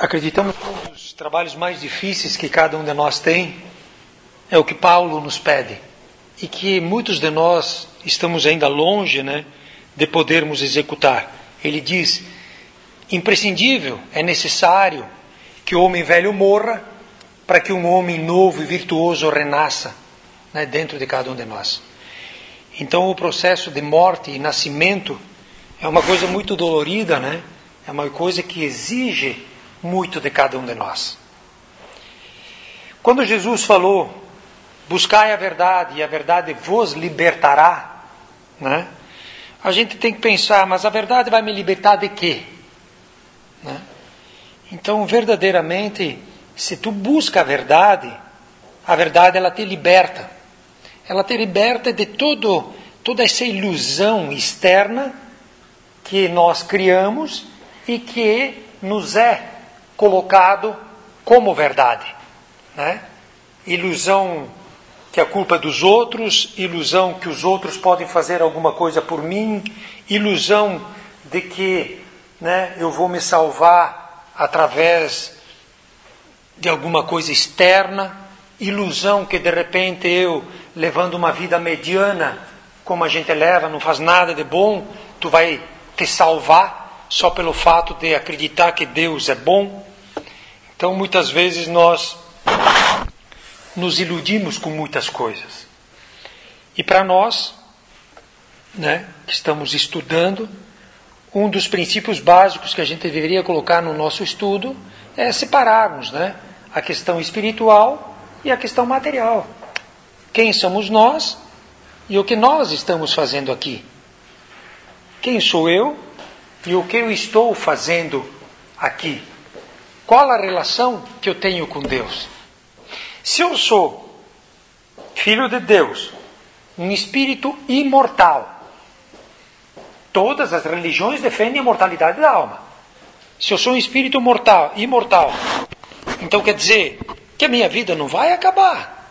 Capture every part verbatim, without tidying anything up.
Acreditamos que um dos trabalhos mais difíceis que cada um de nós tem é o que Paulo nos pede, e que muitos de nós estamos ainda longe, né, de podermos executar. Ele diz: imprescindível, é necessário que o homem velho morra para que um homem novo e virtuoso renasça, né, dentro de cada um de nós. Então o processo de morte e nascimento é uma coisa muito dolorida, né? É uma coisa que exige muito de cada um de nós. Quando Jesus falou: buscai a verdade e a verdade vos libertará, né? A gente tem que pensar, mas a verdade vai me libertar de quê? Né? Então, verdadeiramente, se tu busca a verdade, a verdade ela te liberta. Ela te liberta de todo, toda essa ilusão externa que nós criamos e que nos é colocado como verdade, né? Ilusão que a culpa é dos outros, ilusão que os outros podem fazer alguma coisa por mim, ilusão de que, né, eu vou me salvar através de alguma coisa externa, ilusão que de repente eu, levando uma vida mediana, como a gente leva, não faz nada de bom, tu vai te salvar só pelo fato de acreditar que Deus é bom. Então muitas vezes nós nos iludimos com muitas coisas. E para nós, né, que estamos estudando, um dos princípios básicos que a gente deveria colocar no nosso estudo é separarmos, né, a questão espiritual e a questão material. Quem somos nós e o que nós estamos fazendo aqui? Quem sou eu e o que eu estou fazendo aqui? Qual a relação que eu tenho com Deus? Se eu sou filho de Deus, um espírito imortal, todas as religiões defendem a mortalidade da alma. Se eu sou um espírito mortal, imortal, então quer dizer que a minha vida não vai acabar.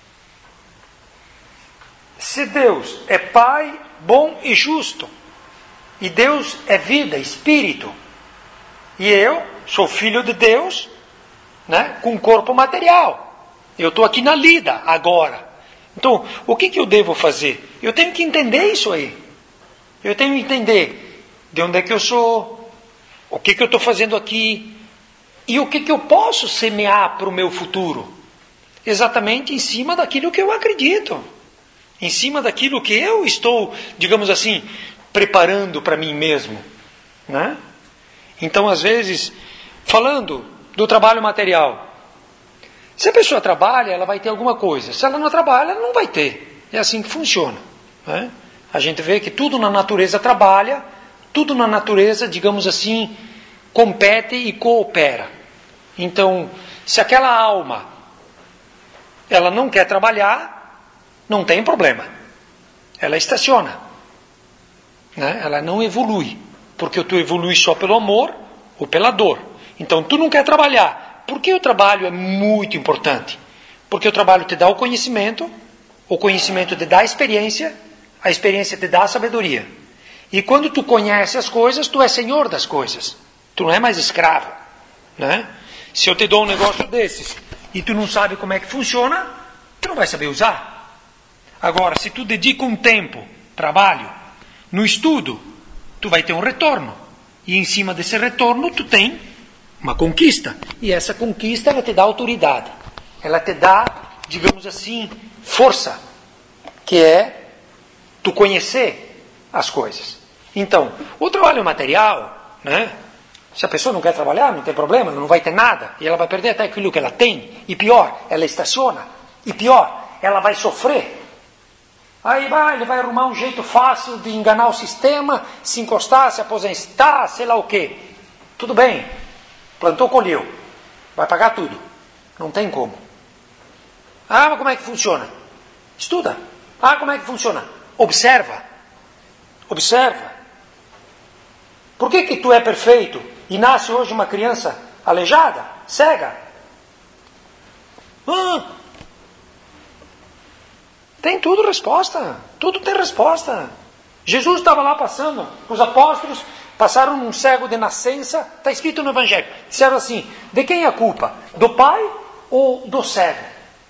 Se Deus é Pai bom e justo, e Deus é vida, espírito, e eu sou filho de Deus, né, com corpo material. Eu estou aqui na lida agora. Então, o que, que eu devo fazer? Eu tenho que entender isso aí. Eu tenho que entender de onde é que eu sou, o que, que eu estou fazendo aqui, e o que, que eu posso semear para o meu futuro. Exatamente em cima daquilo que eu acredito. Em cima daquilo que eu estou, digamos assim, preparando para mim mesmo, né? Então, às vezes, falando do trabalho material, se a pessoa trabalha, ela vai ter alguma coisa. Se ela não trabalha, ela não vai ter. É assim que funciona, né? A gente vê que tudo na natureza trabalha, tudo na natureza, digamos assim, compete e coopera. Então, se aquela alma ela não quer trabalhar, não tem problema. Ela estaciona, né? Ela não evolui, porque tu evolui só pelo amor ou pela dor. Então, tu não quer trabalhar. Por que o trabalho é muito importante? Porque o trabalho te dá o conhecimento, o conhecimento te dá a experiência, a experiência te dá a sabedoria. E quando tu conhece as coisas, tu és senhor das coisas. Tu não é mais escravo, né? Se eu te dou um negócio desses e tu não sabe como é que funciona, tu não vai saber usar. Agora, se tu dedica um tempo, trabalho, no estudo, tu vai ter um retorno. E em cima desse retorno, tu tem uma conquista. E essa conquista, ela te dá autoridade. Ela te dá, digamos assim, força. Que é tu conhecer as coisas. Então, o trabalho material, né? Se a pessoa não quer trabalhar, não tem problema, não vai ter nada. E ela vai perder até aquilo que ela tem. E pior, ela estaciona. E pior, ela vai sofrer. Aí vai, ele vai arrumar um jeito fácil de enganar o sistema, se encostar, se aposentar, sei lá o quê. Tudo bem. Plantou, colheu. Vai pagar tudo. Não tem como. Ah, mas como é que funciona? Estuda. Ah, como é que funciona? Observa. Observa. Por que que tu é perfeito e nasce hoje uma criança aleijada, cega? Ah, tem tudo resposta. Tudo tem resposta. Jesus estava lá passando, os apóstolos, passaram um cego de nascença, está escrito no Evangelho. Disseram assim, de quem é a culpa? Do pai ou do cego?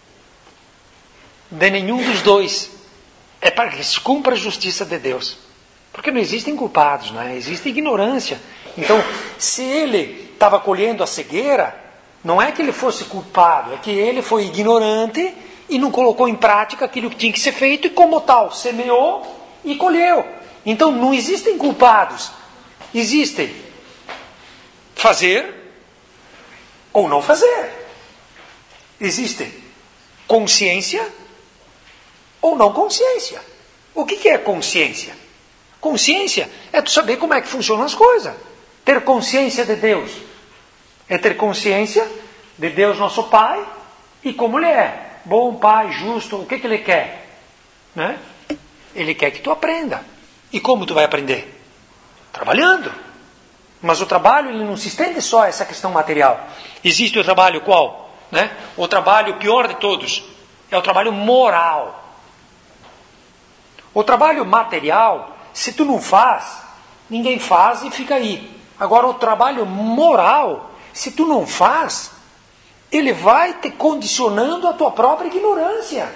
De nenhum dos dois. É para que se cumpra a justiça de Deus. Porque não existem culpados, não é? Existe ignorância. Então, se ele estava colhendo a cegueira, não é que ele fosse culpado, é que ele foi ignorante e não colocou em prática aquilo que tinha que ser feito e como tal, semeou e colheu. Então, não existem culpados. Existem fazer ou não fazer. Existe consciência ou não consciência. O que é consciência? Consciência é tu saber como é que funcionam as coisas. Ter consciência de Deus é ter consciência de Deus nosso Pai e como Ele é. Bom Pai, justo, o que, que Ele quer? Né? Ele quer que tu aprenda. E como tu vai aprender? Trabalhando. Mas o trabalho ele não se estende só a essa questão material. Existe o trabalho qual? Né? O trabalho pior de todos é o trabalho moral. O trabalho material, se tu não faz, ninguém faz e fica aí. Agora o trabalho moral, se tu não faz, ele vai te condicionando a tua própria ignorância.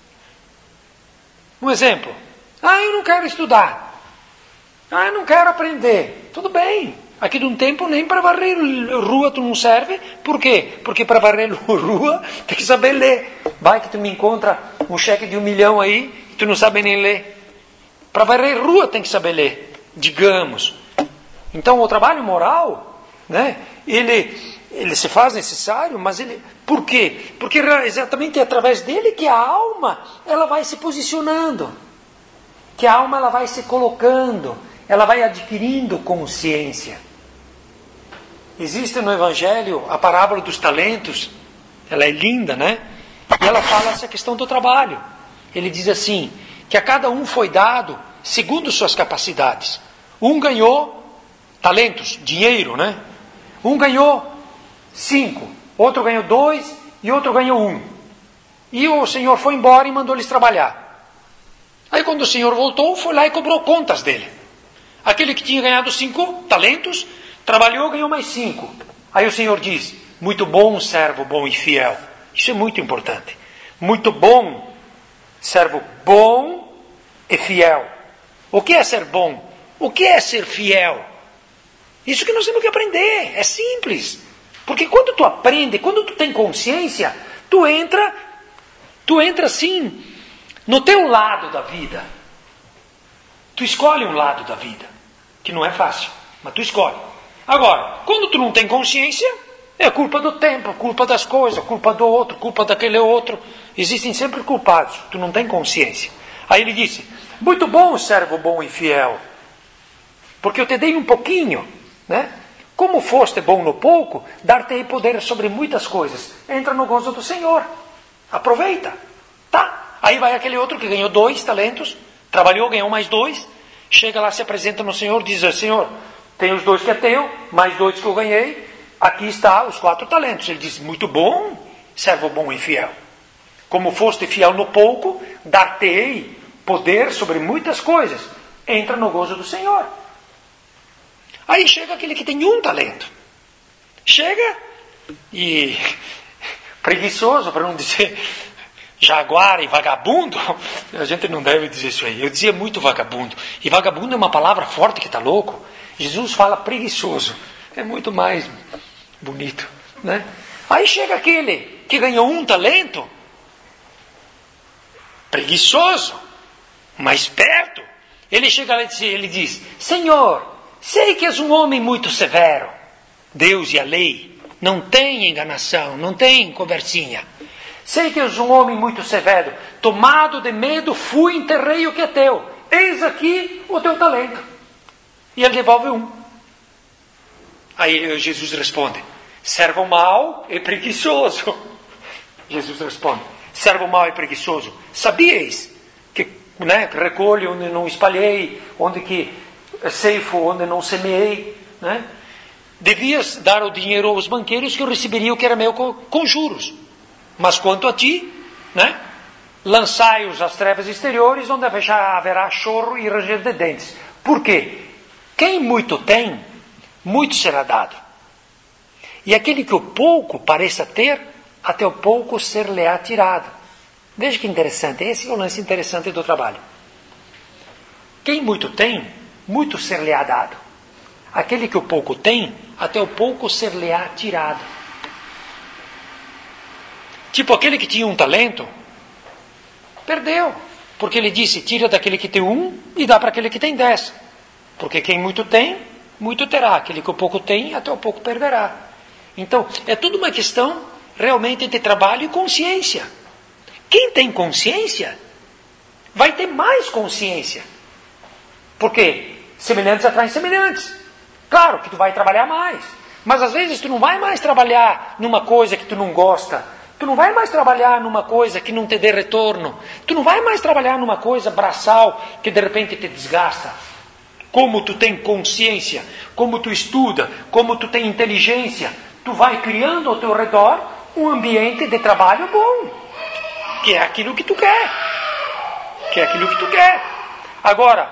Um exemplo. Ah, eu não quero estudar. Ah, eu não quero aprender. Tudo bem. Aqui de um tempo nem para varrer rua tu não serve. Por quê? Porque para varrer rua tem que saber ler. Vai que tu me encontra um cheque de um milhão aí e tu não sabe nem ler. Para varrer rua tem que saber ler. Digamos. Então o trabalho moral, né, ele, ele se faz necessário, mas ele... Por quê? Porque exatamente é através dele que a alma ela vai se posicionando. Que a alma ela vai se colocando. Ela vai adquirindo consciência. Existe no Evangelho a parábola dos talentos. Ela é linda, né? E ela fala essa questão do trabalho. Ele diz assim, que a cada um foi dado segundo suas capacidades. Um ganhou talentos, dinheiro, né? Um ganhou cinco, outro ganhou dois e outro ganhou um. E o Senhor foi embora e mandou eles trabalhar. Aí quando o Senhor voltou, foi lá e cobrou contas dele. Aquele que tinha ganhado cinco talentos, trabalhou, ganhou mais cinco. Aí o Senhor diz, muito bom, servo bom e fiel. Isso é muito importante. Muito bom, servo bom e fiel. O que é ser bom? O que é ser fiel? Isso que nós temos que aprender. É simples. Porque quando tu aprende, quando tu tem consciência, tu entra, tu entra assim, no teu lado da vida. Tu escolhe um lado da vida, que não é fácil, mas tu escolhe. Agora, quando tu não tem consciência, é culpa do tempo, culpa das coisas, culpa do outro, culpa daquele outro. Existem sempre culpados, tu não tem consciência. Aí ele disse, muito bom, servo bom e fiel, porque eu te dei um pouquinho, né? Como foste bom no pouco, dar-te-ei poder sobre muitas coisas. Entra no gozo do Senhor, aproveita, tá? Aí vai aquele outro que ganhou dois talentos, trabalhou, ganhou mais dois, chega lá, se apresenta no Senhor, diz, Senhor, tem os dois que é teu, mais dois que eu ganhei, aqui está os quatro talentos. Ele diz, muito bom, servo bom e fiel. Como foste fiel no pouco, dar-te-ei poder sobre muitas coisas. Entra no gozo do Senhor. Aí chega aquele que tem um talento. Chega e preguiçoso, para não dizer jaguar e vagabundo, a gente não deve dizer isso aí. Eu dizia muito vagabundo. E vagabundo é uma palavra forte que está louco. Jesus fala preguiçoso. É muito mais bonito, né? Aí chega aquele que ganhou um talento, preguiçoso, mas perto. Ele chega lá e diz, ele diz, Senhor, sei que és um homem muito severo. Deus e a lei não tem enganação, não tem conversinha. Sei que és um homem muito severo. Tomado de medo, fui e enterrei o que é teu. Eis aqui o teu talento. E ele devolve um. Aí Jesus responde, servo mau e preguiçoso. Jesus responde, servo mau e preguiçoso. Sabíeis que, né, recolho onde não espalhei, onde que ceifo onde não semeei, né? Devias dar o dinheiro aos banqueiros que eu receberia o que era meu com, com juros. Mas quanto a ti, né? Lançai-os às trevas exteriores, onde haverá choro e ranger de dentes. Por quê? Quem muito tem, muito será dado. E aquele que o pouco pareça ter, até o pouco ser-lhe-á tirado. Veja que interessante, esse é o lance interessante do trabalho. Quem muito tem, muito ser-lhe-á dado. Aquele que o pouco tem, até o pouco ser-lhe-á tirado. Tipo aquele que tinha um talento, perdeu. Porque ele disse, tira daquele que tem um e dá para aquele que tem dez. Porque quem muito tem, muito terá. Aquele que o pouco tem, até o pouco perderá. Então, é tudo uma questão realmente de trabalho e consciência. Quem tem consciência, vai ter mais consciência. Porque semelhantes atraem semelhantes. Claro que tu vai trabalhar mais. Mas às vezes tu não vai mais trabalhar numa coisa que tu não gosta. Tu não vai mais trabalhar numa coisa que não te dê retorno. Tu não vai mais trabalhar numa coisa braçal que de repente te desgasta. Como tu tem consciência, como tu estuda, como tu tem inteligência, tu vai criando ao teu redor um ambiente de trabalho bom. Que é aquilo que tu quer. Que é aquilo que tu quer. Agora,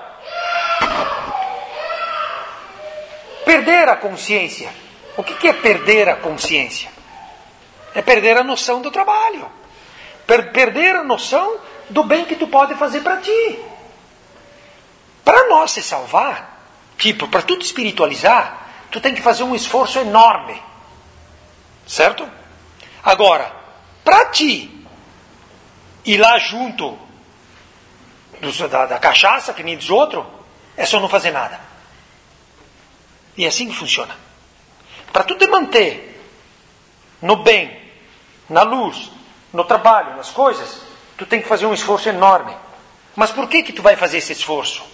perder a consciência. O que é perder a consciência? É perder a noção do trabalho. Per- perder a noção do bem que tu pode fazer para ti. Para nós se salvar, tipo, para tu te espiritualizar, tu tem que fazer um esforço enorme. Certo? Agora, para ti ir lá junto dos, da, da cachaça, que nem diz outro, é só não fazer nada. E é assim que funciona. Para tu te manter no bem, na luz, no trabalho, nas coisas, tu tem que fazer um esforço enorme. Mas por que que tu vai fazer esse esforço?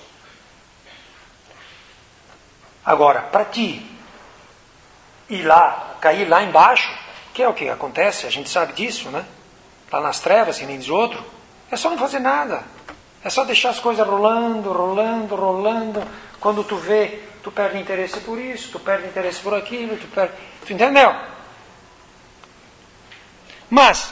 Agora, para ti ir lá, cair lá embaixo, que é o que acontece, a gente sabe disso, né? Lá nas trevas, que nem diz outro, é só não fazer nada. É só deixar as coisas rolando, rolando, rolando. Quando tu vê, tu perde interesse por isso, tu perde interesse por aquilo, tu perde... Tu entendeu? Mas,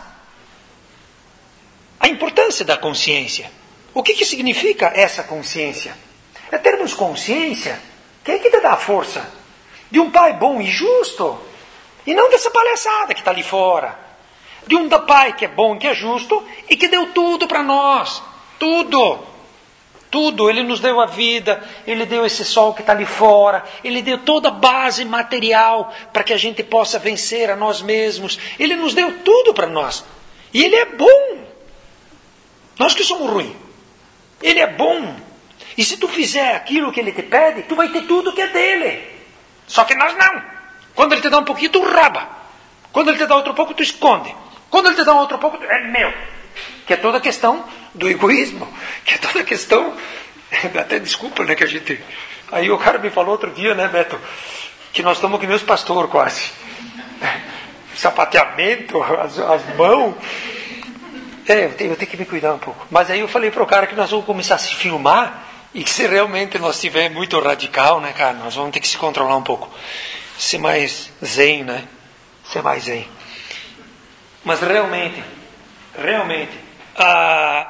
a importância da consciência. O que que significa essa consciência? É termos consciência. Quem é que te dá a força? De um pai bom e justo. E não dessa palhaçada que está ali fora. De um pai que é bom, que é justo e que deu tudo para nós. Tudo. Tudo. Ele nos deu a vida, Ele deu esse sol que está ali fora, Ele deu toda a base material para que a gente possa vencer a nós mesmos. Ele nos deu tudo para nós. E Ele é bom. Nós que somos ruins. Ele é bom. E se tu fizer aquilo que Ele te pede, tu vai ter tudo que é dele. Só que nós não. Quando Ele te dá um pouquinho, tu raba. Quando Ele te dá outro pouco, tu esconde. Quando Ele te dá um outro pouco, tu... é meu. Que é toda a questão do egoísmo. Que é toda a questão... Até desculpa, né, que a gente... Aí o cara me falou outro dia, né, Beto? Que nós estamos que nem os pastores quase. Sapateamento, as, as mãos... É, eu tenho, eu tenho que me cuidar um pouco. Mas aí eu falei para o cara que nós vamos começar a se filmar e que se realmente nós estiver muito radical, né, cara, nós vamos ter que se controlar um pouco. Ser mais zen, né? Ser mais zen. Mas realmente, realmente, ah,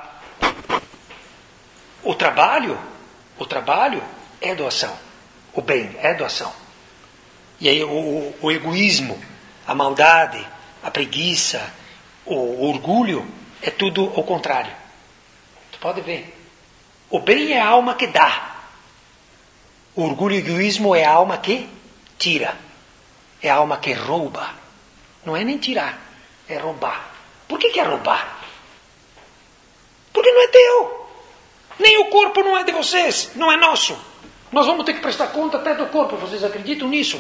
o trabalho, o trabalho é doação. O bem é doação. E aí o, o, o egoísmo, a maldade, a preguiça, o, o orgulho, é tudo o contrário. Tu pode ver. O bem é a alma que dá. O orgulho e o egoísmo é a alma que tira. É a alma que rouba. Não é nem tirar, é roubar. Por que que é roubar? Porque não é teu. Nem o corpo não é de vocês, não é nosso. Nós vamos ter que prestar conta até do corpo. Vocês acreditam nisso?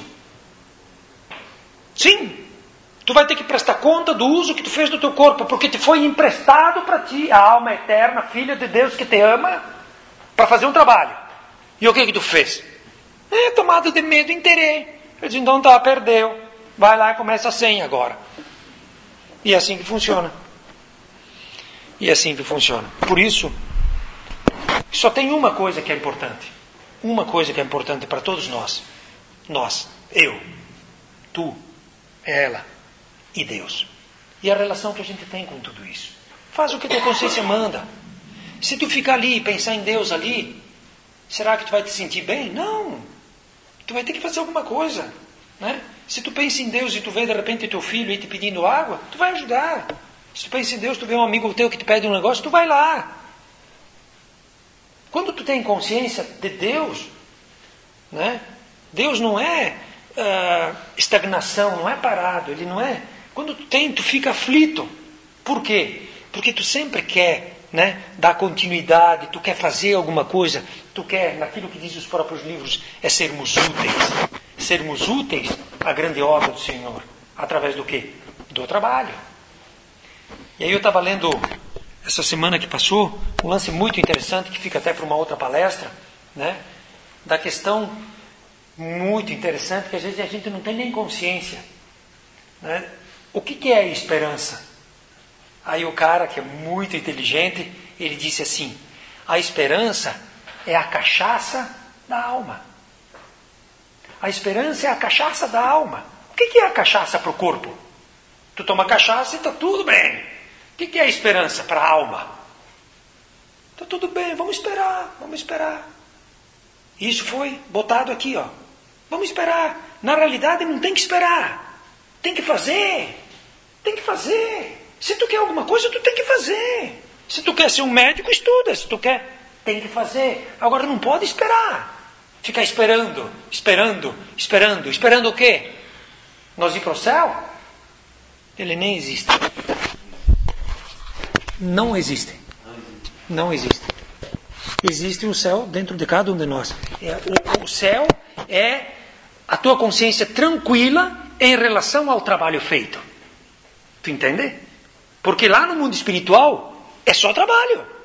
Sim. Tu vai ter que prestar conta do uso que tu fez do teu corpo, porque te foi emprestado para ti, a alma eterna, filha de Deus que te ama, para fazer um trabalho. E o que que tu fez? É, tomado de medo, interei. Eu disse, então tá, perdeu. Vai lá e começa a senha agora. E é assim que funciona. E é assim que funciona. Por isso, só tem uma coisa que é importante. Uma coisa que é importante para todos nós. Nós, eu, tu, ela e Deus. E a relação que a gente tem com tudo isso. Faz o que a tua consciência manda. Se tu ficar ali e pensar em Deus ali, será que tu vai te sentir bem? Não. tu vai ter que fazer alguma coisa, né? Se tu pensa em Deus e tu vê de repente teu filho aí te pedindo água, tu vai ajudar. Se tu pensa em Deus, tu vê um amigo teu que te pede um negócio, tu vai lá. Quando tu tem consciência de Deus, né? Deus não é uh, estagnação, não é parado, ele não é. Quando tu tem, tu fica aflito. Por quê? Porque tu sempre quer, né, dar continuidade, tu quer fazer alguma coisa, tu quer, naquilo que diz os próprios livros, é sermos úteis. Sermos úteis à grande obra do Senhor. Através do quê? Do trabalho. E aí eu estava lendo, essa semana que passou, um lance muito interessante, que fica até para uma outra palestra, né, da questão muito interessante, que às vezes a gente não tem nem consciência, né? O que, que é a esperança? Aí o cara, que é muito inteligente, ele disse assim: a esperança é a cachaça da alma. A esperança é a cachaça da alma. O que, que é a cachaça para o corpo? Tu toma cachaça e está tudo bem. O que, que é a esperança para a alma? Está tudo bem, vamos esperar, vamos esperar. Isso foi botado aqui, ó. Vamos esperar. Na realidade não tem que esperar. Tem que fazer. Tem que fazer. Se tu quer alguma coisa, tu tem que fazer. Se tu quer ser um médico, estuda. Se tu quer, tem que fazer. Agora não pode esperar. Ficar esperando, esperando, esperando. Esperando o quê? Nós ir para o céu? Ele nem existe. Não existe. Não existe. Existe um céu dentro de cada um de nós. É, o, o céu é a tua consciência tranquila em relação ao trabalho feito. Tu entende? Porque lá no mundo espiritual é só trabalho.